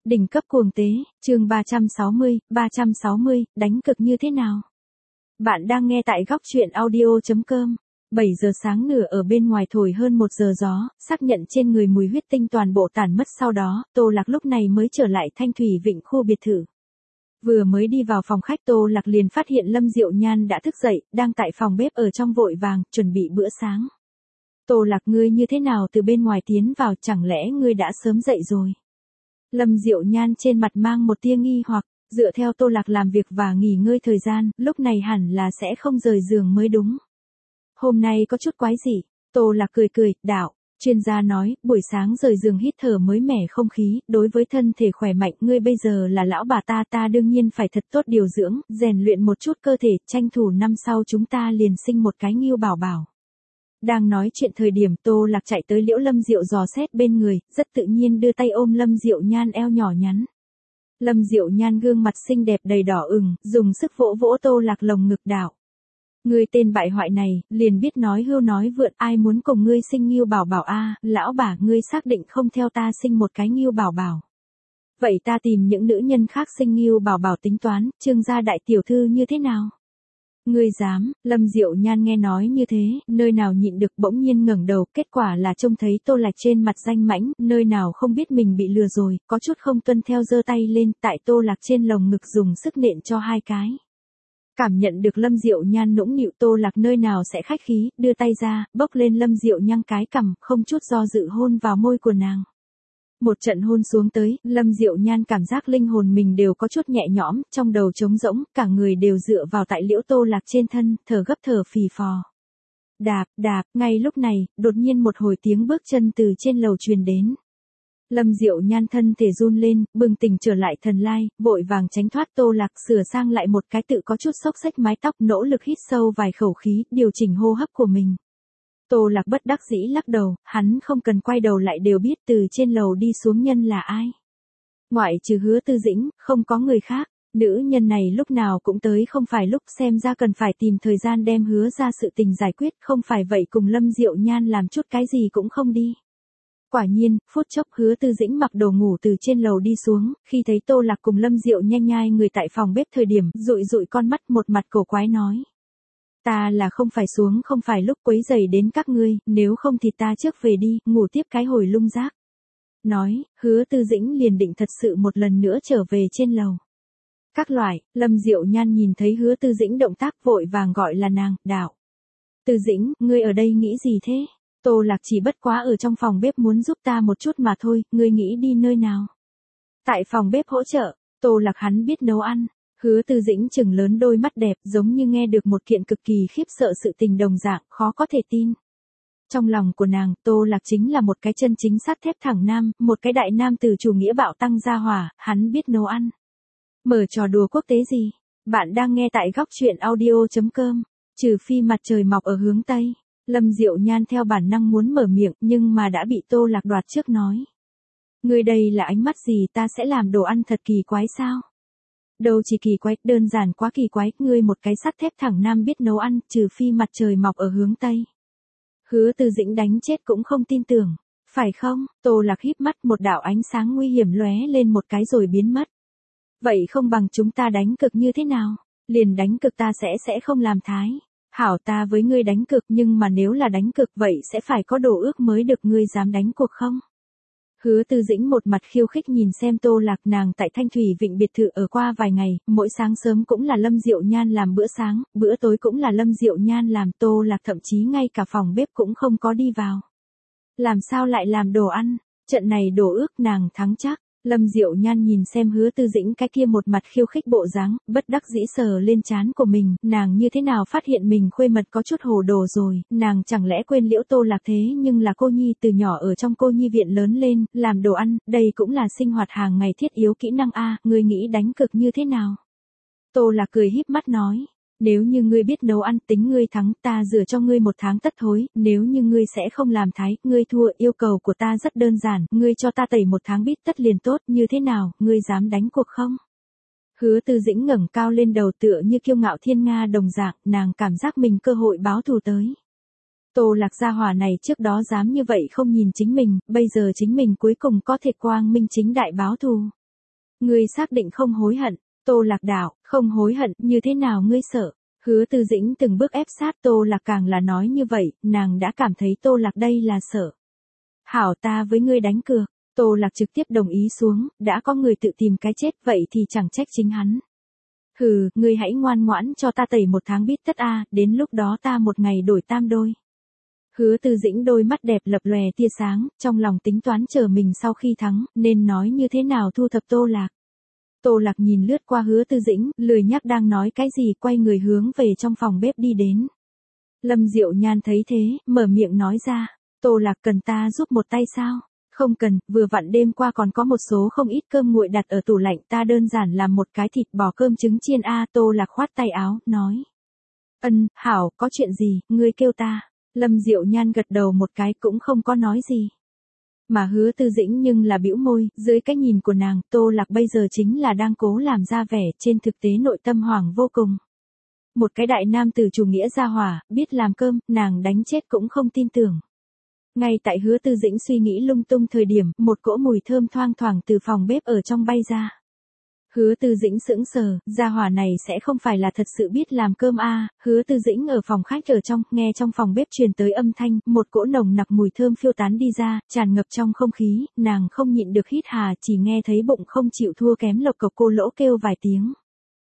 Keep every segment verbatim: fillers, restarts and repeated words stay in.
Đỉnh cấp cuồng tế, chương ba trăm sáu mươi, ba trăm sáu mươi, đánh cực như thế nào? Bạn đang nghe tại góc truyện audio chấm com. bảy giờ sáng nửa ở bên ngoài thổi hơn một giờ gió, xác nhận trên người mùi huyết tinh toàn bộ tản mất sau đó, Tô Lạc lúc này mới trở lại Thanh Thủy Vịnh khu biệt thự. Vừa mới đi vào phòng khách Tô Lạc liền phát hiện Lâm Diệu Nhan đã thức dậy, đang tại phòng bếp ở trong vội vàng, chuẩn bị bữa sáng. Tô Lạc, ngươi như thế nào từ bên ngoài tiến vào, chẳng lẽ ngươi đã sớm dậy rồi? Lâm Diệu Nhan trên mặt mang một tia nghi hoặc, dựa theo Tô Lạc làm việc và nghỉ ngơi thời gian, lúc này hẳn là sẽ không rời giường mới đúng. Hôm nay có chút quái dị, Tô Lạc cười cười, đạo, chuyên gia nói, buổi sáng rời giường hít thở mới mẻ không khí, đối với thân thể khỏe mạnh, ngươi bây giờ là lão bà ta, ta đương nhiên phải thật tốt điều dưỡng, rèn luyện một chút cơ thể, tranh thủ năm sau chúng ta liền sinh một cái Ngưu Bảo Bảo. Đang nói chuyện thời điểm Tô Lạc chạy tới Liễu Lâm Diệu dò xét bên người, rất tự nhiên đưa tay ôm Lâm Diệu Nhan eo nhỏ nhắn. Lâm Diệu Nhan gương mặt xinh đẹp đầy đỏ ửng, dùng sức vỗ vỗ Tô Lạc lồng ngực, đạo. Ngươi tên bại hoại này, liền biết nói hưu nói vượn, ai muốn cùng ngươi sinh Ngưu Bảo Bảo a, lão bà, ngươi xác định không theo ta sinh một cái Ngưu Bảo Bảo. Vậy ta tìm những nữ nhân khác sinh Ngưu Bảo Bảo tính toán, Trương gia đại tiểu thư như thế nào? Ngươi dám? Lâm Diệu Nhan nghe nói như thế, nơi nào nhịn được bỗng nhiên ngẩng đầu, kết quả là trông thấy Tô Lạc trên mặt danh mãnh, nơi nào không biết mình bị lừa rồi, có chút không tuân theo giơ tay lên, tại Tô Lạc trên lồng ngực dùng sức nện cho hai cái. Cảm nhận được Lâm Diệu Nhan nũng nịu, Tô Lạc nơi nào sẽ khách khí, đưa tay ra, bốc lên Lâm Diệu Nhan cái cằm, không chút do dự hôn vào môi của nàng. Một trận hôn xuống tới, Lâm Diệu Nhan cảm giác linh hồn mình đều có chút nhẹ nhõm, trong đầu trống rỗng, cả người đều dựa vào tại Liễu Tô Lạc trên thân, thở gấp thở phì phò. Đạp, đạp, ngay lúc này, đột nhiên một hồi tiếng bước chân từ trên lầu truyền đến. Lâm Diệu Nhan thân thể run lên, bừng tỉnh trở lại thần lai, vội vàng tránh thoát Tô Lạc, sửa sang lại một cái tự có chút xốc xếch mái tóc, nỗ lực hít sâu vài khẩu khí, điều chỉnh hô hấp của mình. Tô Lạc bất đắc dĩ lắc đầu, hắn không cần quay đầu lại đều biết từ trên lầu đi xuống nhân là ai. Ngoại trừ Hứa Tư Dĩnh, không có người khác, nữ nhân này lúc nào cũng tới, không phải lúc, xem ra cần phải tìm thời gian đem Hứa ra sự tình giải quyết, không phải vậy cùng Lâm Diệu Nhan làm chút cái gì cũng không đi. Quả nhiên, phút chốc Hứa Tư Dĩnh mặc đồ ngủ từ trên lầu đi xuống, khi thấy Tô Lạc cùng Lâm Diệu Nhan nhai người tại phòng bếp thời điểm, dụi dụi con mắt, một mặt cổ quái nói. Ta là không phải xuống, không phải lúc quấy rầy đến các ngươi, nếu không thì ta trước về đi, ngủ tiếp cái hồi lung rác. Nói, Hứa Tư Dĩnh liền định thật sự một lần nữa trở về trên lầu. Các loại, Lâm Diệu Nhan nhìn thấy Hứa Tư Dĩnh động tác vội vàng gọi là nàng, đạo. Tư Dĩnh, ngươi ở đây nghĩ gì thế? Tô Lạc chỉ bất quá ở trong phòng bếp muốn giúp ta một chút mà thôi, ngươi nghĩ đi nơi nào? Tại phòng bếp hỗ trợ, Tô Lạc hắn biết nấu ăn. Hứa Tư Dĩnh trừng lớn đôi mắt đẹp, giống như nghe được một kiện cực kỳ khiếp sợ sự tình đồng dạng, khó có thể tin. Trong lòng của nàng, Tô Lạc chính là một cái chân chính sắt thép thẳng nam, một cái đại nam từ chủ nghĩa bạo tăng gia hỏa, hắn biết nấu ăn. Mở trò đùa quốc tế gì? Bạn đang nghe tại góc truyện audio chấm com. Trừ phi mặt trời mọc ở hướng Tây. Lâm Diệu Nhan theo bản năng muốn mở miệng, nhưng mà đã bị Tô Lạc đoạt trước nói. Ngươi đây là ánh mắt gì, ta sẽ làm đồ ăn thật kỳ quái sao? Đâu chỉ kỳ quái, đơn giản quá kỳ quái, ngươi một cái sắt thép thẳng nam biết nấu ăn, trừ phi mặt trời mọc ở hướng Tây. Hứa Tư Dĩnh đánh chết cũng không tin tưởng, phải không? Tô Lạc híp mắt, một đạo ánh sáng nguy hiểm lóe lên một cái rồi biến mất. Vậy không bằng chúng ta đánh cực như thế nào? Liền đánh cực, ta sẽ sẽ không làm thái. Hảo, ta với ngươi đánh cực, nhưng mà nếu là đánh cực vậy sẽ phải có đồ ước mới được, ngươi dám đánh cuộc không? Hứa Tư Dĩnh một mặt khiêu khích nhìn xem Tô Lạc, nàng tại Thanh Thủy Vịnh biệt thự ở qua vài ngày, mỗi sáng sớm cũng là Lâm Diệu Nhan làm bữa sáng, bữa tối cũng là Lâm Diệu Nhan làm, Tô Lạc thậm chí ngay cả phòng bếp cũng không có đi vào. Làm sao lại làm đồ ăn? Trận này đồ ước nàng thắng chắc. Lâm Diệu Nhan nhìn xem Hứa Tư Dĩnh cái kia một mặt khiêu khích bộ dáng, bất đắc dĩ sờ lên trán của mình, nàng như thế nào phát hiện mình khuê mật có chút hồ đồ rồi, nàng chẳng lẽ quên Liễu Tô Lạc thế nhưng là cô nhi từ nhỏ ở trong cô nhi viện lớn lên, làm đồ ăn, đây cũng là sinh hoạt hàng ngày thiết yếu kỹ năng a, ngươi nghĩ đánh cực như thế nào? Tô Lạc cười híp mắt nói. Nếu như ngươi biết nấu ăn, tính ngươi thắng, ta rửa cho ngươi một tháng tất thối, nếu như ngươi sẽ không làm thái, ngươi thua, yêu cầu của ta rất đơn giản, ngươi cho ta tẩy một tháng bít tất liền tốt, như thế nào, ngươi dám đánh cuộc không? Hứa Tư Dĩnh ngẩng cao lên đầu tựa như kiêu ngạo thiên nga đồng dạng, nàng cảm giác mình cơ hội báo thù tới. Tô Lạc gia hỏa này trước đó dám như vậy không nhìn chính mình, bây giờ chính mình cuối cùng có thể quang minh chính đại báo thù. Ngươi xác định không hối hận, Tô Lạc đạo, không hối hận, như thế nào ngươi sợ? Hứa Tư Dĩnh từng bước ép sát Tô Lạc, càng là nói như vậy, nàng đã cảm thấy Tô Lạc đây là sợ. Hảo, ta với ngươi đánh cược. Tô Lạc trực tiếp đồng ý xuống, đã có người tự tìm cái chết vậy thì chẳng trách chính hắn. Hừ, ngươi hãy ngoan ngoãn cho ta tẩy một tháng bít tất a, đến lúc đó ta một ngày đổi tam đôi. Hứa Tư Dĩnh đôi mắt đẹp lập lòe tia sáng, trong lòng tính toán chờ mình sau khi thắng, nên nói như thế nào thu thập Tô Lạc. Tô Lạc nhìn lướt qua Hứa Tư Dĩnh, lười nhắc đang nói cái gì, quay người hướng về trong phòng bếp đi đến. Lâm Diệu Nhan thấy thế, mở miệng nói ra, Tô Lạc cần ta giúp một tay sao? Không cần, vừa vặn đêm qua còn có một số không ít cơm nguội đặt ở tủ lạnh, ta đơn giản làm một cái thịt bò cơm trứng chiên a. Tô Lạc khoát tay áo, nói. Ân, hảo, có chuyện gì, ngươi kêu ta. Lâm Diệu Nhan gật đầu một cái cũng không có nói gì. Mà Hứa Tư Dĩnh nhưng là bĩu môi, dưới cái nhìn của nàng, Tô Lạc bây giờ chính là đang cố làm ra vẻ, trên thực tế nội tâm hoảng vô cùng. Một cái đại nam tử chủ nghĩa gia hỏa, biết làm cơm, nàng đánh chết cũng không tin tưởng. Ngay tại Hứa Tư Dĩnh suy nghĩ lung tung thời điểm, một cỗ mùi thơm thoang thoảng từ phòng bếp ở trong bay ra. Hứa Tư Dĩnh sững sờ, gia hỏa này sẽ không phải là thật sự biết làm cơm a? À. Hứa Tư Dĩnh ở phòng khách ở trong, nghe trong phòng bếp truyền tới âm thanh, một cỗ nồng nặc mùi thơm phiêu tán đi ra, tràn ngập trong không khí, nàng không nhịn được hít hà, chỉ nghe thấy bụng không chịu thua kém lộc cộc cô lỗ kêu vài tiếng.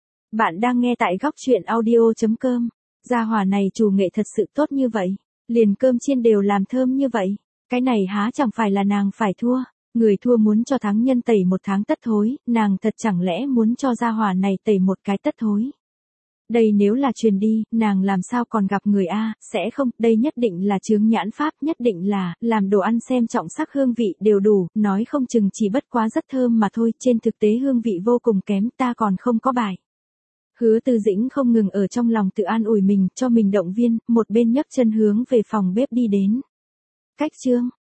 Bạn đang nghe tại góc truyện audio chấm com. Gia hỏa này chủ nghệ thật sự tốt như vậy, liền cơm chiên đều làm thơm như vậy, cái này há chẳng phải là nàng phải thua. Người thua muốn cho thắng nhân tẩy một tháng tất thối, nàng thật chẳng lẽ muốn cho gia hỏa này tẩy một cái tất thối. Đây nếu là truyền đi, nàng làm sao còn gặp người a? Sẽ không, đây nhất định là chướng nhãn pháp, nhất định là, làm đồ ăn xem trọng sắc hương vị đều đủ, nói không chừng chỉ bất quá rất thơm mà thôi, trên thực tế hương vị vô cùng kém, ta còn không có bài. Hứa Tư Dĩnh không ngừng ở trong lòng tự an ủi mình, cho mình động viên, một bên nhấc chân hướng về phòng bếp đi đến. Cách chương